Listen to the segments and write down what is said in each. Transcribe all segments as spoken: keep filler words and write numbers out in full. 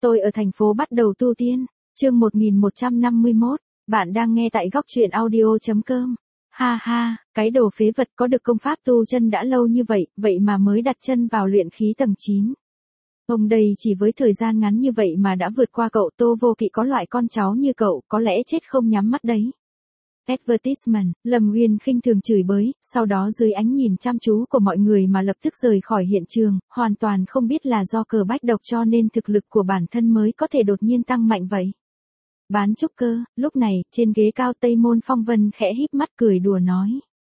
Tôi ở thành phố bắt đầu tu tiên. Chương một nghìn một trăm năm mươi mốt. Bạn đang nghe tại góc truyện audio chấm com. Ha ha, cái đồ phế vật có được công pháp tu chân đã lâu như vậy, vậy mà mới đặt chân vào luyện khí tầng chín. Ông đây chỉ với thời gian ngắn như vậy mà đã vượt qua cậu. Tô Vô Kỵ có loại con cháu như cậu, có lẽ chết không nhắm mắt đấy. Advertisement, Lâm Uyên khinh thường chửi bới, sau đó dưới ánh nhìn chăm chú của mọi người mà lập tức rời khỏi hiện trường, hoàn toàn không biết là do cờ bách độc cho nên thực lực của bản thân mới có thể đột nhiên tăng mạnh vậy. Bán trúc cơ, lúc này, trên ghế cao Tây Môn Phong Vân khẽ híp mắt cười đùa nói.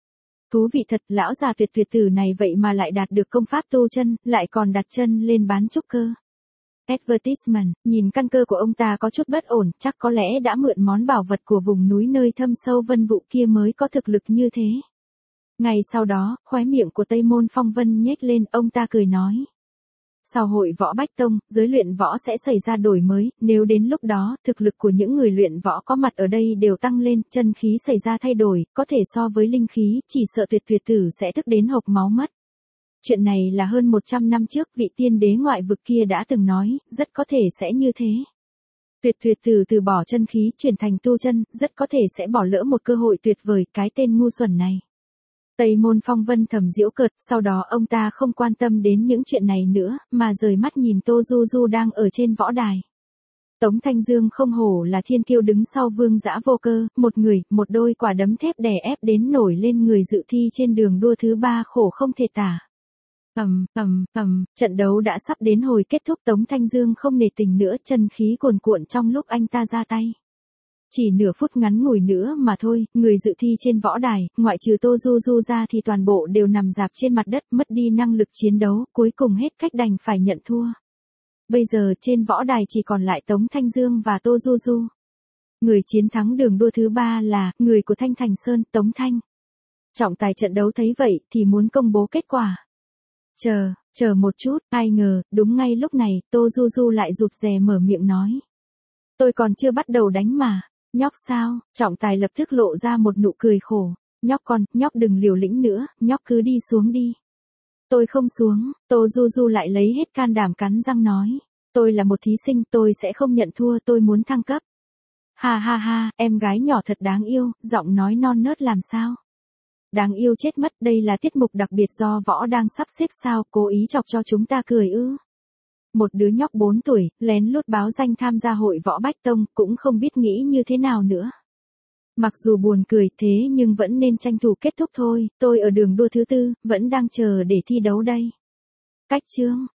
Thú vị thật, lão già tuyệt tuyệt tử này vậy mà lại đạt được công pháp tu chân, lại còn đặt chân lên bán trúc cơ. Advertisement, nhìn căn cơ của ông ta có chút bất ổn, chắc có lẽ đã mượn món bảo vật của vùng núi nơi thâm sâu vân vụ kia mới có thực lực như thế. Ngày sau đó, khóe miệng của Tây Môn Phong Vân nhếch lên, ông ta cười nói. Sau hội võ Bách Tông, giới luyện võ sẽ xảy ra đổi mới, nếu đến lúc đó, thực lực của những người luyện võ có mặt ở đây đều tăng lên, chân khí xảy ra thay đổi, có thể so với linh khí, chỉ sợ tuyệt tuyệt tử sẽ tức đến hộc máu mất. Chuyện này là hơn một trăm năm trước vị tiên đế ngoại vực kia đã từng nói, rất có thể sẽ như thế. Tuyệt tuyệt tử từ bỏ chân khí chuyển thành tu chân, rất có thể sẽ bỏ lỡ một cơ hội tuyệt vời, cái tên ngu xuẩn này. Tây Môn Phong Vân thầm giễu cợt, sau đó ông ta không quan tâm đến những chuyện này nữa, mà rời mắt nhìn Tô Du Du đang ở trên võ đài. Tống Thanh Dương không hổ là thiên kiêu đứng sau Vương Dã Vô Cơ, một người, một đôi quả đấm thép đè ép đến nổi lên người dự thi trên đường đua thứ ba khổ không thể tả. Ầm, ầm, ầm, trận đấu đã sắp đến hồi kết thúc. Tống Thanh Dương không nể tình nữa, chân khí cuồn cuộn trong lúc anh ta ra tay. Chỉ nửa phút ngắn ngủi nữa mà thôi, người dự thi trên võ đài, ngoại trừ Tô Du Du ra thì toàn bộ đều nằm rạp trên mặt đất, mất đi năng lực chiến đấu, cuối cùng hết cách đành phải nhận thua. Bây giờ trên võ đài chỉ còn lại Tống Thanh Dương và Tô Du Du. Người chiến thắng đường đua thứ ba là người của Thanh Thành Sơn, Tống Thanh. Trọng tài trận đấu thấy vậy thì muốn công bố kết quả. Chờ, chờ một chút, ai ngờ, đúng ngay lúc này, Tô Du Du lại rụt rè mở miệng nói. Tôi còn chưa bắt đầu đánh mà. Nhóc sao? Trọng tài lập tức lộ ra một nụ cười khổ. Nhóc con, nhóc đừng liều lĩnh nữa, nhóc cứ đi xuống đi. Tôi không xuống, Tô Du Du lại lấy hết can đảm cắn răng nói. Tôi là một thí sinh, tôi sẽ không nhận thua, tôi muốn thăng cấp. Ha ha ha, em gái nhỏ thật đáng yêu, giọng nói non nớt làm sao? Đáng yêu chết mất, đây là tiết mục đặc biệt do võ đang sắp xếp sao, cố ý chọc cho chúng ta cười ư. Một đứa nhóc bốn tuổi, lén lút báo danh tham gia hội võ Bách Tông, cũng không biết nghĩ như thế nào nữa. Mặc dù buồn cười thế nhưng vẫn nên tranh thủ kết thúc thôi, tôi ở đường đua thứ tư, vẫn đang chờ để thi đấu đây. Cách chương,